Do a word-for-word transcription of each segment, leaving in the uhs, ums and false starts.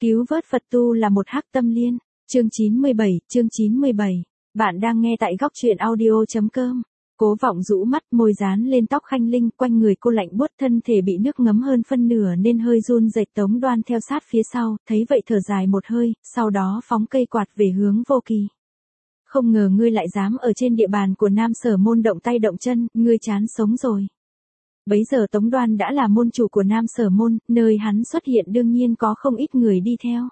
Cứu vớt Phật tu là một hắc tâm liên. Chương chín mươi bảy, chương chín mươi bảy. Bạn đang nghe tại góc truyện audio chấm com. Cố Vọng rũ mắt, môi dán lên tóc Khanh Linh, quanh người cô lạnh buốt, thân thể bị nước ngấm hơn phân nửa nên hơi run rẩy. Tống Đoan theo sát phía sau, thấy vậy thở dài một hơi, sau đó phóng cây quạt về hướng Vô Kỳ. Không ngờ ngươi lại dám ở trên địa bàn của Nam Sở Môn động tay động chân, ngươi chán sống rồi. Bấy giờ Tống Đoan đã là môn chủ của Nam Sở Môn, nơi hắn xuất hiện đương nhiên có không ít người đi theo.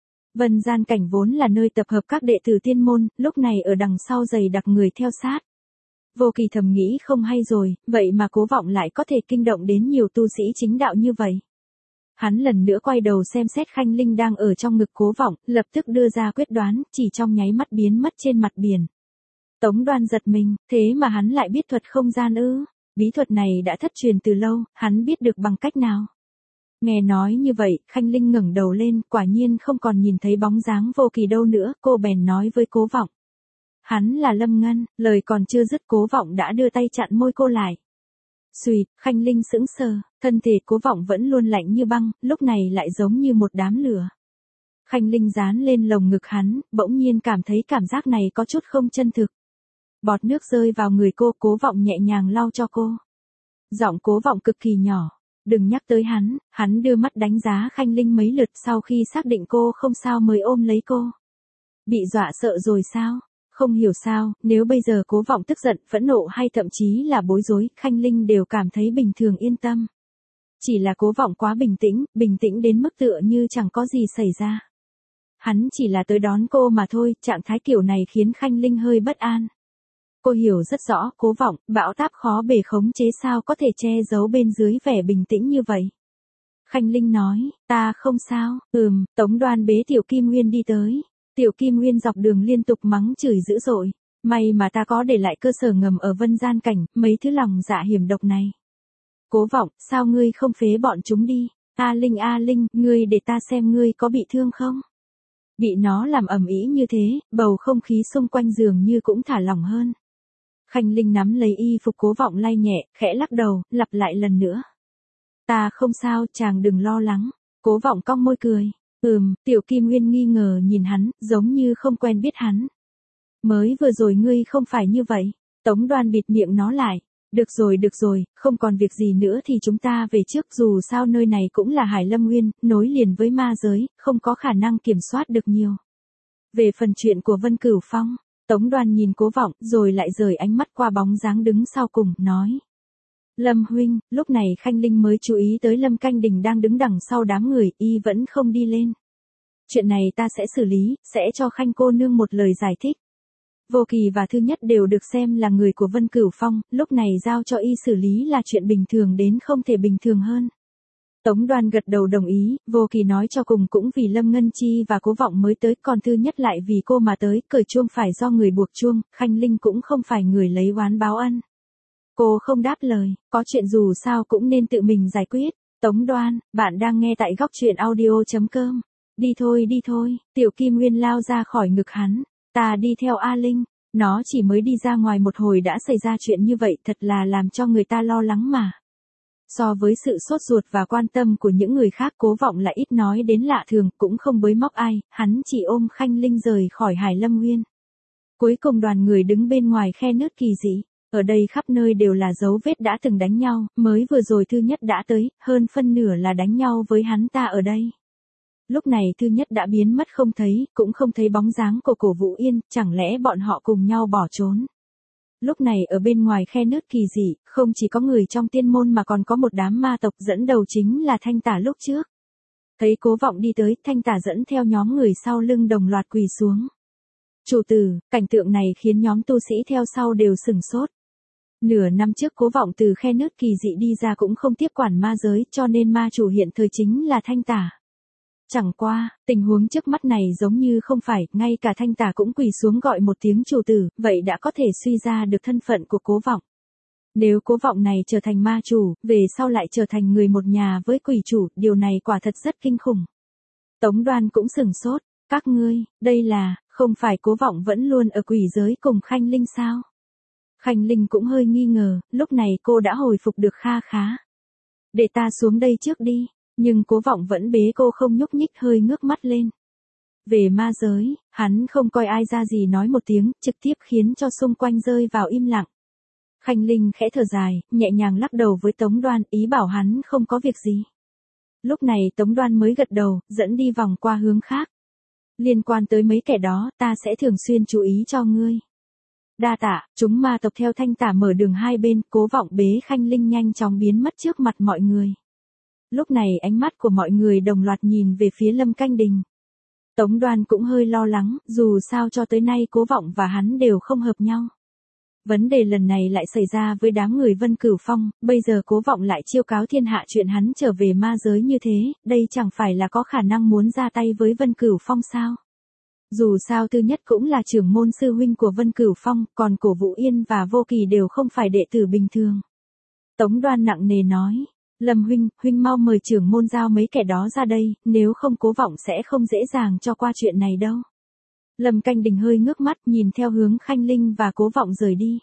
Vân Gian Cảnh vốn là nơi tập hợp các đệ tử tiên môn, lúc này ở đằng sau dày đặc người theo sát. Vô Kỳ thầm nghĩ không hay rồi, vậy mà Cố Vọng lại có thể kinh động đến nhiều tu sĩ chính đạo như vậy. Hắn lần nữa quay đầu xem xét Khanh Linh đang ở trong ngực Cố Vọng, lập tức đưa ra quyết đoán, chỉ trong nháy mắt biến mất trên mặt biển. Tống Đoan giật mình, thế mà hắn lại biết thuật không gian ư? Bí thuật này đã thất truyền từ lâu, hắn biết được bằng cách nào? Nghe nói như vậy, Khanh Linh ngẩng đầu lên, quả nhiên không còn nhìn thấy bóng dáng Vô Kỳ đâu nữa, cô bèn nói với Cố Vọng. Hắn là Lâm Ngân, lời còn chưa dứt Cố Vọng đã đưa tay chặn môi cô lại. Xùyệt, Khanh Linh sững sờ, thân thể Cố Vọng vẫn luôn lạnh như băng, lúc này lại giống như một đám lửa. Khanh Linh dán lên lồng ngực hắn, bỗng nhiên cảm thấy cảm giác này có chút không chân thực. Bọt nước rơi vào người cô, Cố Vọng nhẹ nhàng lau cho cô. Giọng Cố Vọng cực kỳ nhỏ. Đừng nhắc tới hắn, hắn đưa mắt đánh giá Khanh Linh mấy lượt sau khi xác định cô không sao mới ôm lấy cô. Bị dọa sợ rồi sao? Không hiểu sao, nếu bây giờ Cố Vọng tức giận, phẫn nộ hay thậm chí là bối rối, Khanh Linh đều cảm thấy bình thường yên tâm. Chỉ là Cố Vọng quá bình tĩnh, bình tĩnh đến mức tựa như chẳng có gì xảy ra. Hắn chỉ là tới đón cô mà thôi, trạng thái kiểu này khiến Khanh Linh hơi bất an. Cô hiểu rất rõ, Cố Vọng, bão táp khó bề khống chế sao có thể che giấu bên dưới vẻ bình tĩnh như vậy. Khanh Linh nói, ta không sao, ừm, Tống Đoan bế Tiểu Kim Nguyên đi tới. Tiểu Kim Nguyên dọc đường liên tục mắng chửi dữ dội, may mà ta có để lại cơ sở ngầm ở Vân Gian Cảnh, mấy thứ lòng dạ hiểm độc này. Cố Vọng, sao ngươi không phế bọn chúng đi? A Linh A Linh, ngươi để ta xem ngươi có bị thương không? Bị nó làm ầm ĩ như thế, bầu không khí xung quanh giường như cũng thả lỏng hơn. Khanh Linh nắm lấy y phục Cố Vọng lay nhẹ, khẽ lắc đầu, lặp lại lần nữa. Ta không sao, chàng đừng lo lắng. Cố Vọng cong môi cười. Ừm, Tiểu Kim Nguyên nghi ngờ nhìn hắn, giống như không quen biết hắn. Mới vừa rồi ngươi không phải như vậy. Tống Đoan bịt miệng nó lại. Được rồi được rồi, không còn việc gì nữa thì chúng ta về trước, dù sao nơi này cũng là Hải Lâm Nguyên, nối liền với ma giới, không có khả năng kiểm soát được nhiều. Về phần chuyện của Vân Cửu Phong, Tống Đoan nhìn Cố Vọng, rồi lại rời ánh mắt qua bóng dáng đứng sau cùng, nói. Lâm huynh, lúc này Khanh Linh mới chú ý tới Lâm Canh Đình đang đứng đằng sau đám người, y vẫn không đi lên. Chuyện này ta sẽ xử lý, sẽ cho Khanh cô nương một lời giải thích. Vô Kỳ và Thư Nhất đều được xem là người của Vân Cửu Phong, lúc này giao cho y xử lý là chuyện bình thường đến không thể bình thường hơn. Tống Đoan gật đầu đồng ý, Vô Kỳ nói cho cùng cũng vì Lâm Ngân Chi và Cố Vọng mới tới, còn Thư Nhất lại vì cô mà tới, cởi chuông phải do người buộc chuông, Khanh Linh cũng không phải người lấy oán báo ân. Cô không đáp lời, có chuyện dù sao cũng nên tự mình giải quyết. Tống Đoan, bạn đang nghe tại góc truyện audio chấm com. Đi thôi đi thôi, Tiểu Kim Nguyên lao ra khỏi ngực hắn. Ta đi theo A Linh, nó chỉ mới đi ra ngoài một hồi đã xảy ra chuyện như vậy, thật là làm cho người ta lo lắng mà. So với sự sốt ruột và quan tâm của những người khác, Cố Vọng lại ít nói đến lạ thường, cũng không bới móc ai, hắn chỉ ôm Khanh Linh rời khỏi Hải Lâm Nguyên. Cuối cùng đoàn người đứng bên ngoài khe nước kỳ dị. Ở đây khắp nơi đều là dấu vết đã từng đánh nhau, mới vừa rồi Thư Nhất đã tới, hơn phân nửa là đánh nhau với hắn ta ở đây. Lúc này Thư Nhất đã biến mất không thấy, cũng không thấy bóng dáng của Cổ Vũ Yên, chẳng lẽ bọn họ cùng nhau bỏ trốn. Lúc này ở bên ngoài khe nước kỳ dị, không chỉ có người trong tiên môn mà còn có một đám ma tộc, dẫn đầu chính là Thanh Tả lúc trước. Thấy Cố Vọng đi tới, Thanh Tả dẫn theo nhóm người sau lưng đồng loạt quỳ xuống. Chủ tử, cảnh tượng này khiến nhóm tu sĩ theo sau đều sửng sốt. Nửa năm trước Cố Vọng từ khe nước kỳ dị đi ra cũng không tiếp quản ma giới, cho nên ma chủ hiện thời chính là Thanh Tả. Chẳng qua, tình huống trước mắt này giống như không phải, ngay cả Thanh Tả cũng quỳ xuống gọi một tiếng chủ tử, vậy đã có thể suy ra được thân phận của Cố Vọng. Nếu Cố Vọng này trở thành ma chủ, về sau lại trở thành người một nhà với quỷ chủ, điều này quả thật rất kinh khủng. Tống Đoan cũng sửng sốt, các ngươi, đây là, không phải Cố Vọng vẫn luôn ở quỷ giới cùng Khanh Linh sao? Khanh Linh cũng hơi nghi ngờ, lúc này cô đã hồi phục được kha khá. Để ta xuống đây trước đi. Nhưng Cố Vọng vẫn bế cô không nhúc nhích, hơi ngước mắt lên. Về ma giới, hắn không coi ai ra gì nói một tiếng, trực tiếp khiến cho xung quanh rơi vào im lặng. Khanh Linh khẽ thở dài, nhẹ nhàng lắc đầu với Tống Đoan, ý bảo hắn không có việc gì. Lúc này Tống Đoan mới gật đầu, dẫn đi vòng qua hướng khác. Liên quan tới mấy kẻ đó, ta sẽ thường xuyên chú ý cho ngươi. Đa tạ, chúng ma tộc theo Thanh Tả mở đường hai bên, Cố Vọng bế Khanh Linh nhanh chóng biến mất trước mặt mọi người. Lúc này ánh mắt của mọi người đồng loạt nhìn về phía Lâm Canh Đình. Tống Đoan cũng hơi lo lắng, dù sao cho tới nay Cố Vọng và hắn đều không hợp nhau. Vấn đề lần này lại xảy ra với đám người Vân Cửu Phong, bây giờ Cố Vọng lại chiêu cáo thiên hạ chuyện hắn trở về ma giới như thế, đây chẳng phải là có khả năng muốn ra tay với Vân Cửu Phong sao? Dù sao Tư Nhất cũng là trưởng môn sư huynh của Vân Cửu Phong, còn Cổ Vũ Yên và Vô Kỳ đều không phải đệ tử bình thường. Tống Đoan nặng nề nói, Lâm huynh, huynh mau mời trưởng môn giao mấy kẻ đó ra đây, nếu không Cố Vọng sẽ không dễ dàng cho qua chuyện này đâu. Lâm Canh Đình hơi ngước mắt nhìn theo hướng Khanh Linh và Cố Vọng rời đi.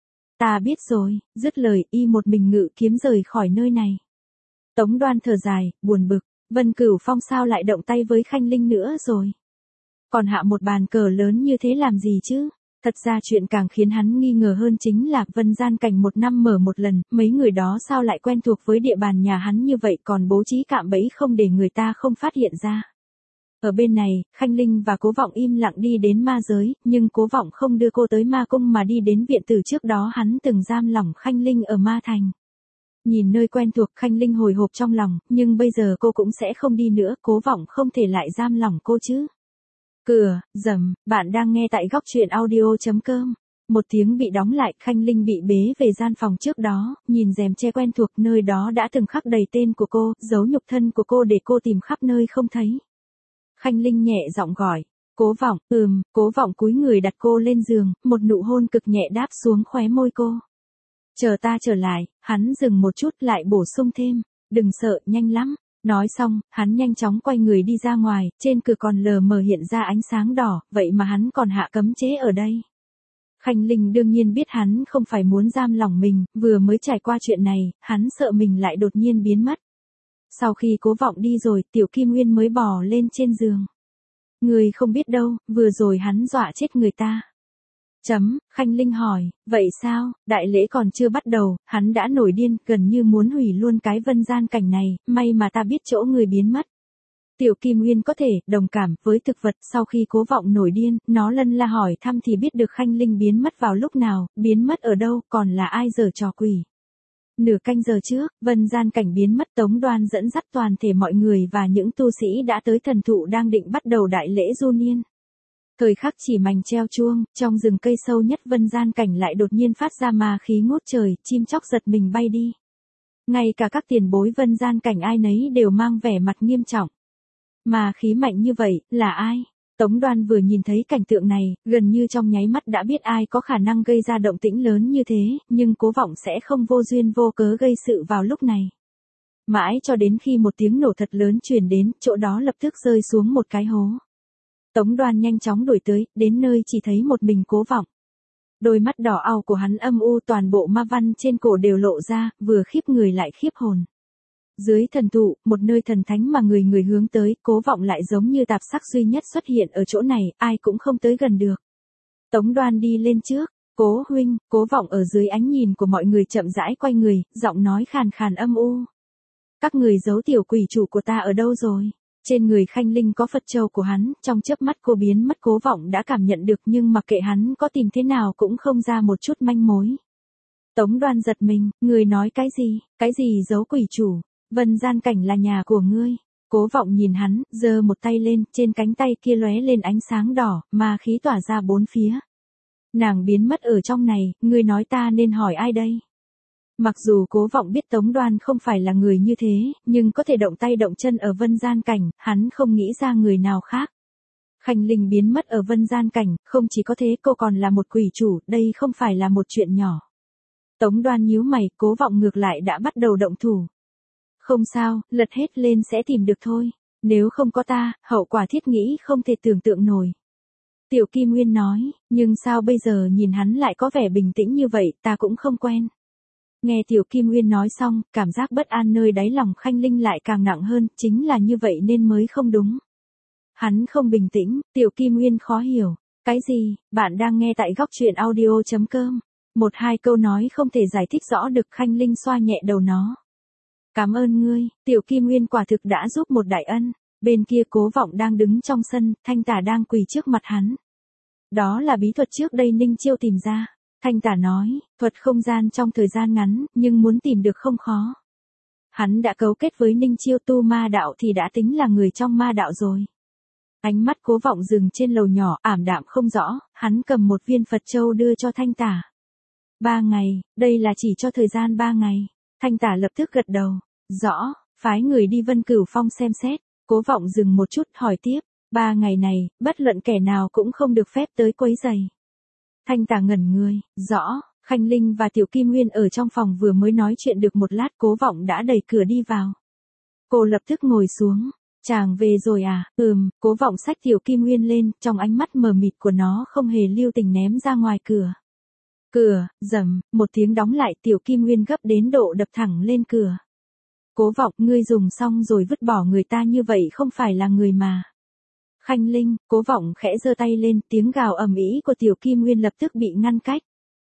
Ta biết rồi, dứt lời y một mình ngự kiếm rời khỏi nơi này. Tống Đoan thở dài, buồn bực, Vân Cửu Phong sao lại động tay với Khanh Linh nữa rồi? Còn hạ một bàn cờ lớn như thế làm gì chứ? Thật ra chuyện càng khiến hắn nghi ngờ hơn chính là Vân Gian Cảnh một năm mở một lần, mấy người đó sao lại quen thuộc với địa bàn nhà hắn như vậy còn bố trí cạm bẫy không để người ta không phát hiện ra. Ở bên này, Khanh Linh và Cố Vọng im lặng đi đến ma giới, nhưng Cố Vọng không đưa cô tới ma cung mà đi đến viện tử trước đó hắn từng giam lỏng Khanh Linh ở ma thành. Nhìn nơi quen thuộc Khanh Linh hồi hộp trong lòng, nhưng bây giờ cô cũng sẽ không đi nữa, Cố Vọng không thể lại giam lỏng cô chứ. Cửa, rầm, bạn đang nghe tại góc truyện audio chấm com. Một tiếng bị đóng lại, Khanh Linh bị bế về gian phòng trước đó, nhìn rèm che quen thuộc nơi đó đã từng khắc đầy tên của cô, dấu nhục thân của cô để cô tìm khắp nơi không thấy. Khanh Linh nhẹ giọng gọi, Cố Vọng, ừm, Cố Vọng cúi người đặt cô lên giường, một nụ hôn cực nhẹ đáp xuống khóe môi cô. Chờ ta trở lại, hắn dừng một chút lại bổ sung thêm, đừng sợ, nhanh lắm. Nói xong, hắn nhanh chóng quay người đi ra ngoài, trên cửa còn lờ mờ hiện ra ánh sáng đỏ, vậy mà hắn còn hạ cấm chế ở đây. Khanh Linh đương nhiên biết hắn không phải muốn giam lỏng mình, vừa mới trải qua chuyện này, hắn sợ mình lại đột nhiên biến mất. Sau khi Cố Vọng đi rồi, Tiểu Kim Nguyên mới bò lên trên giường. Người không biết đâu, vừa rồi hắn dọa chết người ta. Chấm, Khanh Linh hỏi, vậy sao, đại lễ còn chưa bắt đầu, hắn đã nổi điên, gần như muốn hủy luôn cái Vân Gian Cảnh này, may mà ta biết chỗ người biến mất. Tiểu Kim Nguyên có thể, đồng cảm, với thực vật, sau khi Cố Vọng nổi điên, nó lân la hỏi thăm thì biết được Khanh Linh biến mất vào lúc nào, biến mất ở đâu, còn là ai giở trò quỷ. Nửa canh giờ trước, Vân Gian Cảnh biến mất, Tống Đoan dẫn dắt toàn thể mọi người và những tu sĩ đã tới thần thụ đang định bắt đầu đại lễ du niên. Thời khắc chỉ mảnh treo chuông, trong rừng cây sâu nhất Vân Gian Cảnh lại đột nhiên phát ra ma khí ngút trời, chim chóc giật mình bay đi. Ngay cả các tiền bối Vân Gian Cảnh ai nấy đều mang vẻ mặt nghiêm trọng. Ma khí mạnh như vậy, là ai? Tống Đoan vừa nhìn thấy cảnh tượng này, gần như trong nháy mắt đã biết ai có khả năng gây ra động tĩnh lớn như thế, nhưng Cố Vọng sẽ không vô duyên vô cớ gây sự vào lúc này. Mãi cho đến khi một tiếng nổ thật lớn truyền đến, chỗ đó lập tức rơi xuống một cái hố. Tống Đoan nhanh chóng đuổi tới, đến nơi chỉ thấy một mình Cố Vọng. Đôi mắt đỏ au của hắn âm u, toàn bộ ma văn trên cổ đều lộ ra, vừa khiếp người lại khiếp hồn. Dưới thần thụ, một nơi thần thánh mà người người hướng tới, Cố Vọng lại giống như tạp sắc duy nhất xuất hiện ở chỗ này, ai cũng không tới gần được. Tống Đoan đi lên trước, Cố huynh, Cố Vọng ở dưới ánh nhìn của mọi người chậm rãi quay người, giọng nói khàn khàn âm u. Các người giấu tiểu quỷ chủ của ta ở đâu rồi? Trên người Khanh Linh có Phật châu của hắn, trong chớp mắt cô biến mất, Cố Vọng đã cảm nhận được nhưng mặc kệ hắn có tìm thế nào cũng không ra một chút manh mối. Tống Đoan giật mình, người nói cái gì, cái gì giấu quỷ chủ, Vân Gian Cảnh là nhà của ngươi. Cố Vọng nhìn hắn, giơ một tay lên, trên cánh tay kia lóe lên ánh sáng đỏ, ma khí tỏa ra bốn phía. Nàng biến mất ở trong này, ngươi nói ta nên hỏi ai đây? Mặc dù Cố Vọng biết Tống Đoan không phải là người như thế, nhưng có thể động tay động chân ở Vân Gian Cảnh, hắn không nghĩ ra người nào khác. Khanh Linh biến mất ở Vân Gian Cảnh, không chỉ có thế cô còn là một quỷ chủ, đây không phải là một chuyện nhỏ. Tống Đoan nhíu mày, Cố Vọng ngược lại đã bắt đầu động thủ. Không sao, lật hết lên sẽ tìm được thôi. Nếu không có ta, hậu quả thiết nghĩ không thể tưởng tượng nổi. Tiểu Kim Nguyên nói, nhưng sao bây giờ nhìn hắn lại có vẻ bình tĩnh như vậy, ta cũng không quen. Nghe Tiểu Kim Uyên nói xong, cảm giác bất an nơi đáy lòng Khanh Linh lại càng nặng hơn, chính là như vậy nên mới không đúng. Hắn không bình tĩnh, Tiểu Kim Uyên khó hiểu. Cái gì, bạn đang nghe tại góc truyện audio.com. Một hai câu nói không thể giải thích rõ được, Khanh Linh xoa nhẹ đầu nó. Cảm ơn ngươi, Tiểu Kim Uyên quả thực đã giúp một đại ân. Bên kia Cố Vọng đang đứng trong sân, Thanh Tả đang quỳ trước mặt hắn. Đó là bí thuật trước đây Ninh Chiêu tìm ra. Thanh Tả nói, thuật không gian trong thời gian ngắn, nhưng muốn tìm được không khó. Hắn đã cấu kết với Ninh Chiêu tu ma đạo thì đã tính là người trong ma đạo rồi. Ánh mắt Cố Vọng dừng trên lầu nhỏ, ảm đạm không rõ, hắn cầm một viên Phật châu đưa cho Thanh Tả. Ba ngày, đây là chỉ cho thời gian ba ngày. Thanh Tả lập tức gật đầu. Rõ, phái người đi Vân Cửu Phong xem xét. Cố Vọng dừng một chút hỏi tiếp. Ba ngày này, bất luận kẻ nào cũng không được phép tới quấy rầy. Thanh Tả ngẩn người. Rõ. Khanh Linh và Tiểu Kim Nguyên ở trong phòng vừa mới nói chuyện được một lát, Cố Vọng đã đẩy cửa đi vào. Cô lập tức ngồi xuống. Chàng về rồi à? Ừm. Cố Vọng xách Tiểu Kim Nguyên lên, trong ánh mắt mờ mịt của nó không hề lưu tình ném ra ngoài cửa. Cửa, rầm, một tiếng đóng lại, Tiểu Kim Nguyên gấp đến độ đập thẳng lên cửa. Cố Vọng, ngươi dùng xong rồi vứt bỏ người ta như vậy không phải là người mà. Khanh Linh, Cố Vọng khẽ giơ tay lên, tiếng gào ầm ĩ của Tiểu Kim Nguyên lập tức bị ngăn cách.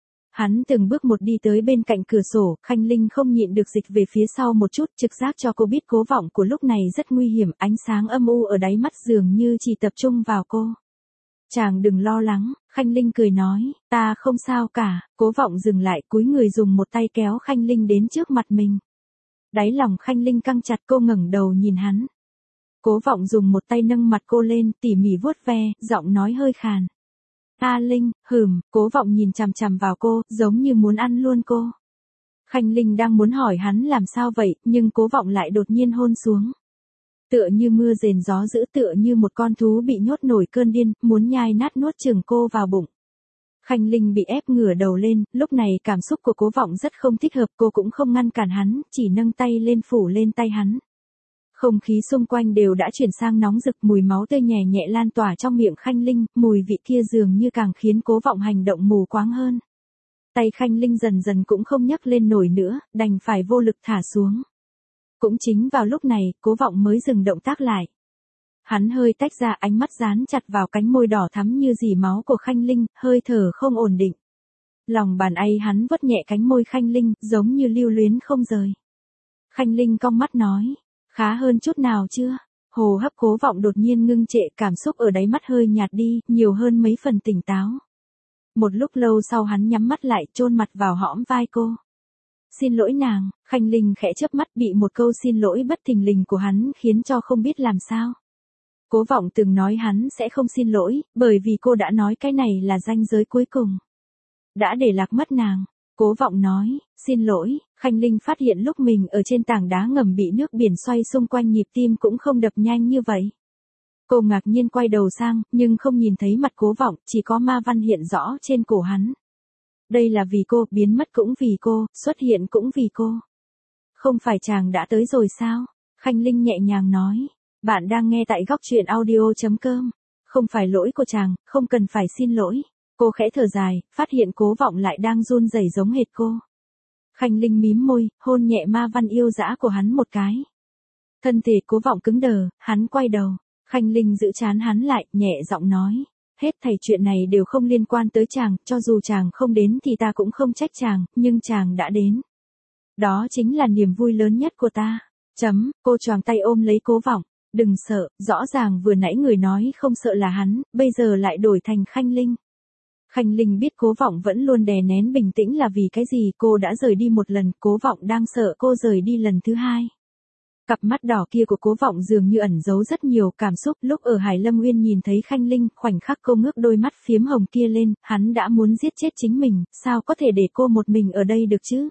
Hắn từng bước một đi tới bên cạnh cửa sổ, Khanh Linh không nhịn được dịch về phía sau một chút, trực giác cho cô biết Cố Vọng của lúc này rất nguy hiểm, ánh sáng âm u ở đáy mắt dường như chỉ tập trung vào cô. Chàng đừng lo lắng, Khanh Linh cười nói, ta không sao cả. Cố Vọng dừng lại, cúi người dùng một tay kéo Khanh Linh đến trước mặt mình. Đáy lòng Khanh Linh căng chặt, cô ngẩng đầu nhìn hắn. Cố Vọng dùng một tay nâng mặt cô lên, tỉ mỉ vuốt ve, giọng nói hơi khàn. A Linh, hừm. Cố Vọng nhìn chằm chằm vào cô, giống như muốn ăn luôn cô. Khanh Linh đang muốn hỏi hắn làm sao vậy, nhưng Cố Vọng lại đột nhiên hôn xuống. Tựa như mưa rền gió dữ, tựa như một con thú bị nhốt nổi cơn điên, muốn nhai nát nuốt chửng cô vào bụng. Khanh Linh bị ép ngửa đầu lên, lúc này cảm xúc của Cố Vọng rất không thích hợp, cô cũng không ngăn cản hắn, chỉ nâng tay lên phủ lên tay hắn. Không khí xung quanh đều đã chuyển sang nóng rực, mùi máu tươi nhẹ nhẹ lan tỏa trong miệng Khanh Linh, mùi vị kia dường như càng khiến Cố Vọng hành động mù quáng hơn. Tay Khanh Linh dần dần cũng không nhấc lên nổi nữa, đành phải vô lực thả xuống. Cũng chính vào lúc này, Cố Vọng mới dừng động tác lại. Hắn hơi tách ra, ánh mắt dán chặt vào cánh môi đỏ thắm như dì máu của Khanh Linh, hơi thở không ổn định. Lòng bàn tay hắn vuốt nhẹ cánh môi Khanh Linh, giống như lưu luyến không rời. Khanh Linh cong mắt nói, khá hơn chút nào chưa? Hồ hấp Cố Vọng đột nhiên ngưng trệ, cảm xúc ở đáy mắt hơi nhạt đi, nhiều hơn mấy phần tỉnh táo. Một lúc lâu sau hắn nhắm mắt lại, chôn mặt vào hõm vai cô. Xin lỗi nàng. Khanh Linh khẽ chớp mắt, bị một câu xin lỗi bất thình lình của hắn khiến cho không biết làm sao. Cố Vọng từng nói hắn sẽ không xin lỗi, bởi vì cô đã nói cái này là ranh giới cuối cùng. Đã để lạc mất nàng. Cố Vọng nói, xin lỗi. Khanh Linh phát hiện lúc mình ở trên tảng đá ngầm bị nước biển xoay xung quanh, nhịp tim cũng không đập nhanh như vậy. Cô ngạc nhiên quay đầu sang, nhưng không nhìn thấy mặt Cố Vọng, chỉ có ma văn hiện rõ trên cổ hắn. Đây là vì cô, biến mất cũng vì cô, xuất hiện cũng vì cô. Không phải chàng đã tới rồi sao? Khanh Linh nhẹ nhàng nói. Bạn đang nghe tại góc truyện audio.com. Không phải lỗi của chàng, không cần phải xin lỗi. Cô khẽ thở dài, phát hiện Cố Vọng lại đang run rẩy giống hệt cô. Khanh Linh mím môi, hôn nhẹ ma văn yêu dã của hắn một cái. Thân thể Cố Vọng cứng đờ, hắn quay đầu. Khanh Linh giữ trán hắn lại, nhẹ giọng nói. Hết thảy chuyện này đều không liên quan tới chàng, cho dù chàng không đến thì ta cũng không trách chàng, nhưng chàng đã đến. Đó chính là niềm vui lớn nhất của ta. Chấm, cô choàng tay ôm lấy Cố Vọng. Đừng sợ, rõ ràng vừa nãy người nói không sợ là hắn, bây giờ lại đổi thành Khanh Linh. Khanh Linh biết Cố Vọng vẫn luôn đè nén bình tĩnh là vì cái gì, cô đã rời đi một lần, Cố Vọng đang sợ cô rời đi lần thứ hai. Cặp mắt đỏ kia của Cố Vọng dường như ẩn giấu rất nhiều cảm xúc, lúc ở Hải Lâm Nguyên nhìn thấy Khanh Linh, khoảnh khắc cô ngước đôi mắt phiếm hồng kia lên, hắn đã muốn giết chết chính mình, sao có thể để cô một mình ở đây được chứ?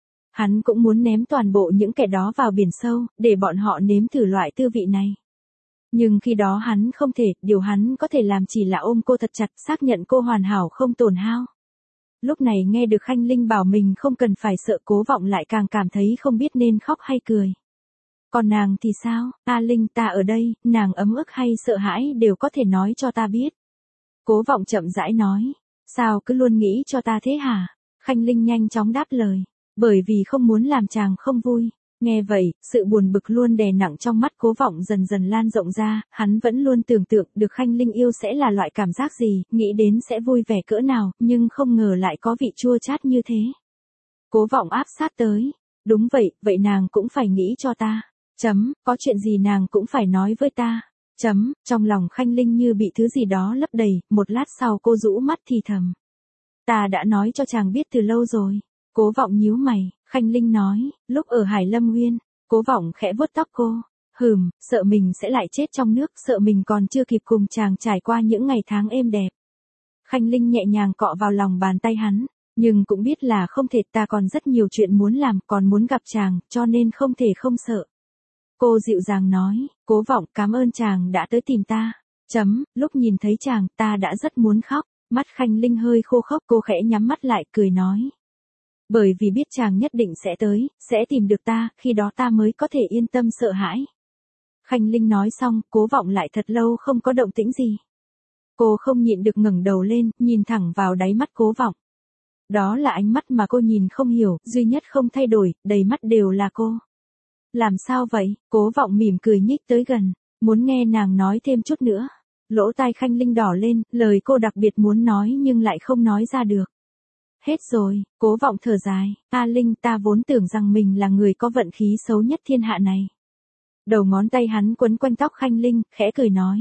Hắn cũng muốn ném toàn bộ những kẻ đó vào biển sâu, để bọn họ nếm thử loại tư vị này. Nhưng khi đó hắn không thể, điều hắn có thể làm chỉ là ôm cô thật chặt, xác nhận cô hoàn hảo không tổn hao. Lúc này nghe được Khanh Linh bảo mình không cần phải sợ, Cố Vọng lại càng cảm thấy không biết nên khóc hay cười. Còn nàng thì sao? A Linh, ta ở đây, nàng ấm ức hay sợ hãi đều có thể nói cho ta biết. Cố Vọng chậm rãi nói. Sao cứ luôn nghĩ cho ta thế hả? Khanh Linh nhanh chóng đáp lời. Bởi vì không muốn làm chàng không vui. Nghe vậy, sự buồn bực luôn đè nặng trong mắt Cố Vọng dần dần lan rộng ra, hắn vẫn luôn tưởng tượng được Khanh Linh yêu sẽ là loại cảm giác gì, nghĩ đến sẽ vui vẻ cỡ nào, nhưng không ngờ lại có vị chua chát như thế. Cố Vọng áp sát tới. Đúng vậy, vậy nàng cũng phải nghĩ cho ta. Chấm, có chuyện gì nàng cũng phải nói với ta. Chấm, trong lòng Khanh Linh như bị thứ gì đó lấp đầy, một lát sau cô rũ mắt thì thầm. Ta đã nói cho chàng biết từ lâu rồi. Cố Vọng nhíu mày, Khanh Linh nói, lúc ở Hải Lâm Nguyên. Cố Vọng khẽ vuốt tóc cô. Hừm, sợ mình sẽ lại chết trong nước, sợ mình còn chưa kịp cùng chàng trải qua những ngày tháng êm đẹp. Khanh Linh nhẹ nhàng cọ vào lòng bàn tay hắn, nhưng cũng biết là không thể, ta còn rất nhiều chuyện muốn làm, còn muốn gặp chàng, cho nên không thể không sợ. Cô dịu dàng nói, Cố Vọng cảm ơn chàng đã tới tìm ta. Chấm, lúc nhìn thấy chàng, ta đã rất muốn khóc. Mắt Khanh Linh hơi khô khốc, cô khẽ nhắm mắt lại, cười nói. Bởi vì biết chàng nhất định sẽ tới, sẽ tìm được ta, khi đó ta mới có thể yên tâm sợ hãi. Khanh Linh nói xong, Cố Vọng lại thật lâu không có động tĩnh gì. Cô không nhịn được ngẩng đầu lên, nhìn thẳng vào đáy mắt Cố Vọng. Đó là ánh mắt mà cô nhìn không hiểu, duy nhất không thay đổi, đầy mắt đều là cô. Làm sao vậy? Cố Vọng mỉm cười nhích tới gần, muốn nghe nàng nói thêm chút nữa. Lỗ tai Khanh Linh đỏ lên, lời cô đặc biệt muốn nói nhưng lại không nói ra được. Hết rồi, Cố Vọng thở dài, A Linh, ta vốn tưởng rằng mình là người có vận khí xấu nhất thiên hạ này. Đầu ngón tay hắn quấn quanh tóc Khanh Linh, khẽ cười nói.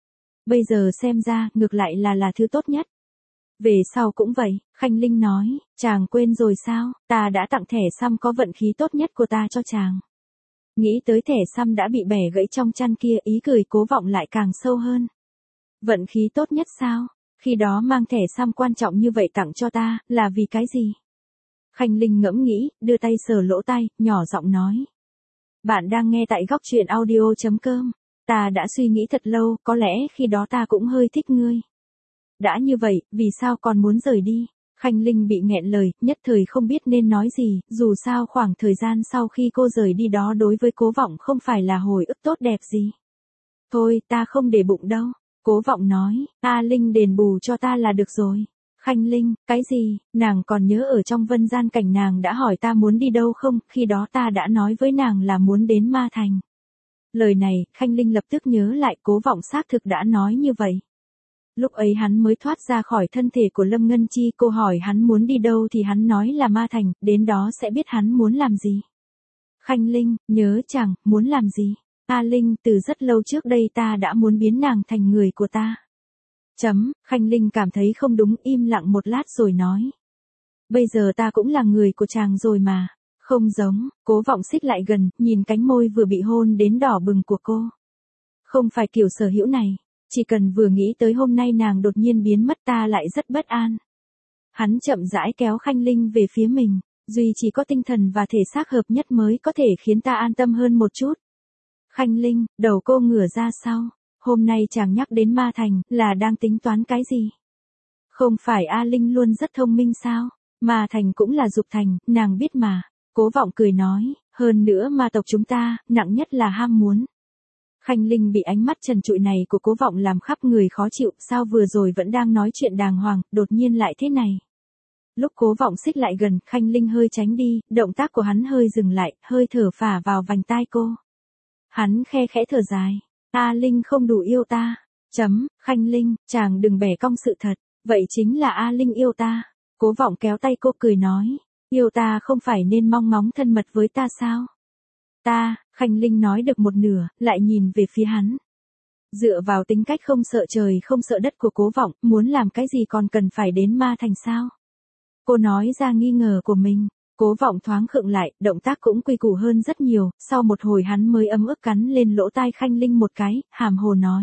Bây giờ xem ra, ngược lại là là thứ tốt nhất. Về sau cũng vậy, Khanh Linh nói, chàng quên rồi sao, ta đã tặng thẻ xăm có vận khí tốt nhất của ta cho chàng. Nghĩ tới thẻ xăm đã bị bẻ gãy trong chăn kia, ý cười Cố Vọng lại càng sâu hơn. Vận khí tốt nhất sao? Khi đó mang thẻ xăm quan trọng như vậy tặng cho ta, là vì cái gì? Khanh Linh ngẫm nghĩ, đưa tay sờ lỗ tai, nhỏ giọng nói. Bạn đang nghe tại góc truyện audio chấm com. Ta đã suy nghĩ thật lâu, có lẽ khi đó ta cũng hơi thích ngươi. Đã như vậy, vì sao còn muốn rời đi? Khanh Linh bị nghẹn lời, nhất thời không biết nên nói gì, dù sao khoảng thời gian sau khi cô rời đi đó đối với Cố Vọng không phải là hồi ức tốt đẹp gì. Thôi, ta không để bụng đâu. Cố Vọng nói, A Linh đền bù cho ta là được rồi. Khanh Linh, cái gì, nàng còn nhớ ở trong Vân Gian Cảnh nàng đã hỏi ta muốn đi đâu không, khi đó ta đã nói với nàng là muốn đến Ma Thành. Lời này, Khanh Linh lập tức nhớ lại, Cố Vọng xác thực đã nói như vậy. Lúc ấy hắn mới thoát ra khỏi thân thể của Lâm Ngân Chi, cô hỏi hắn muốn đi đâu thì hắn nói là Ma Thành, đến đó sẽ biết hắn muốn làm gì. Khanh Linh, nhớ chẳng, muốn làm gì? A Linh, từ rất lâu trước đây ta đã muốn biến nàng thành người của ta. Chấm, Khanh Linh cảm thấy không đúng, im lặng một lát rồi nói. Bây giờ ta cũng là người của chàng rồi mà. Không giống, Cố Vọng xích lại gần, nhìn cánh môi vừa bị hôn đến đỏ bừng của cô. Không phải kiểu sở hữu này, chỉ cần vừa nghĩ tới hôm nay nàng đột nhiên biến mất ta lại rất bất an. Hắn chậm rãi kéo Khanh Linh về phía mình, duy chỉ có tinh thần và thể xác hợp nhất mới có thể khiến ta an tâm hơn một chút. Khanh Linh, đầu cô ngửa ra sau, hôm nay chàng nhắc đến Ma Thành, là đang tính toán cái gì? Không phải A Linh luôn rất thông minh sao? Ma Thành cũng là dục thành, nàng biết mà. Cố Vọng cười nói, hơn nữa ma tộc chúng ta, nặng nhất là ham muốn. Khanh Linh bị ánh mắt trần trụi này của Cố Vọng làm khắp người khó chịu, sao vừa rồi vẫn đang nói chuyện đàng hoàng, đột nhiên lại thế này. Lúc Cố Vọng xích lại gần, Khanh Linh hơi tránh đi, động tác của hắn hơi dừng lại, hơi thở phả vào vành tai cô. Hắn khe khẽ thở dài, A Linh không đủ yêu ta. Chấm, Khanh Linh, chàng đừng bẻ cong sự thật, vậy chính là A Linh yêu ta. Cố Vọng kéo tay cô cười nói, yêu ta không phải nên mong ngóng thân mật với ta sao? Ta, Khanh Linh nói được một nửa, lại nhìn về phía hắn. Dựa vào tính cách không sợ trời không sợ đất của Cố Vọng, muốn làm cái gì còn cần phải đến Ma Thành sao? Cô nói ra nghi ngờ của mình. Cố Vọng thoáng khựng lại, động tác cũng quy củ hơn rất nhiều, sau một hồi hắn mới ấm ức cắn lên lỗ tai Khanh Linh một cái, hàm hồ nói.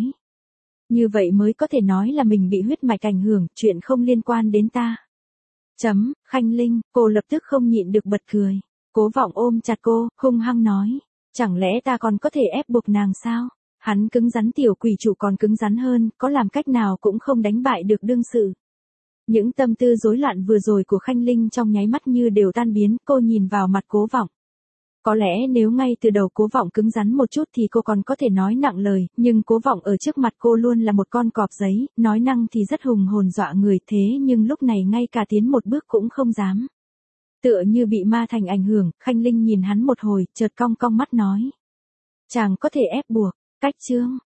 Như vậy mới có thể nói là mình bị huyết mạch ảnh hưởng, chuyện không liên quan đến ta. Chấm, Khanh Linh, cô lập tức không nhịn được bật cười. Cố Vọng ôm chặt cô, hung hăng nói. Chẳng lẽ ta còn có thể ép buộc nàng sao? Hắn cứng rắn, tiểu quỷ chủ còn cứng rắn hơn, có làm cách nào cũng không đánh bại được đương sự. Những tâm tư rối loạn vừa rồi của Khanh Linh trong nháy mắt như đều tan biến, cô nhìn vào mặt Cố Vọng. Có lẽ nếu ngay từ đầu Cố Vọng cứng rắn một chút thì cô còn có thể nói nặng lời, nhưng Cố Vọng ở trước mặt cô luôn là một con cọp giấy, nói năng thì rất hùng hồn dọa người, thế nhưng lúc này ngay cả tiến một bước cũng không dám. Tựa như bị ma thành ảnh hưởng, Khanh Linh nhìn hắn một hồi, chợt cong cong mắt nói. Chàng có thể ép buộc, cách chương.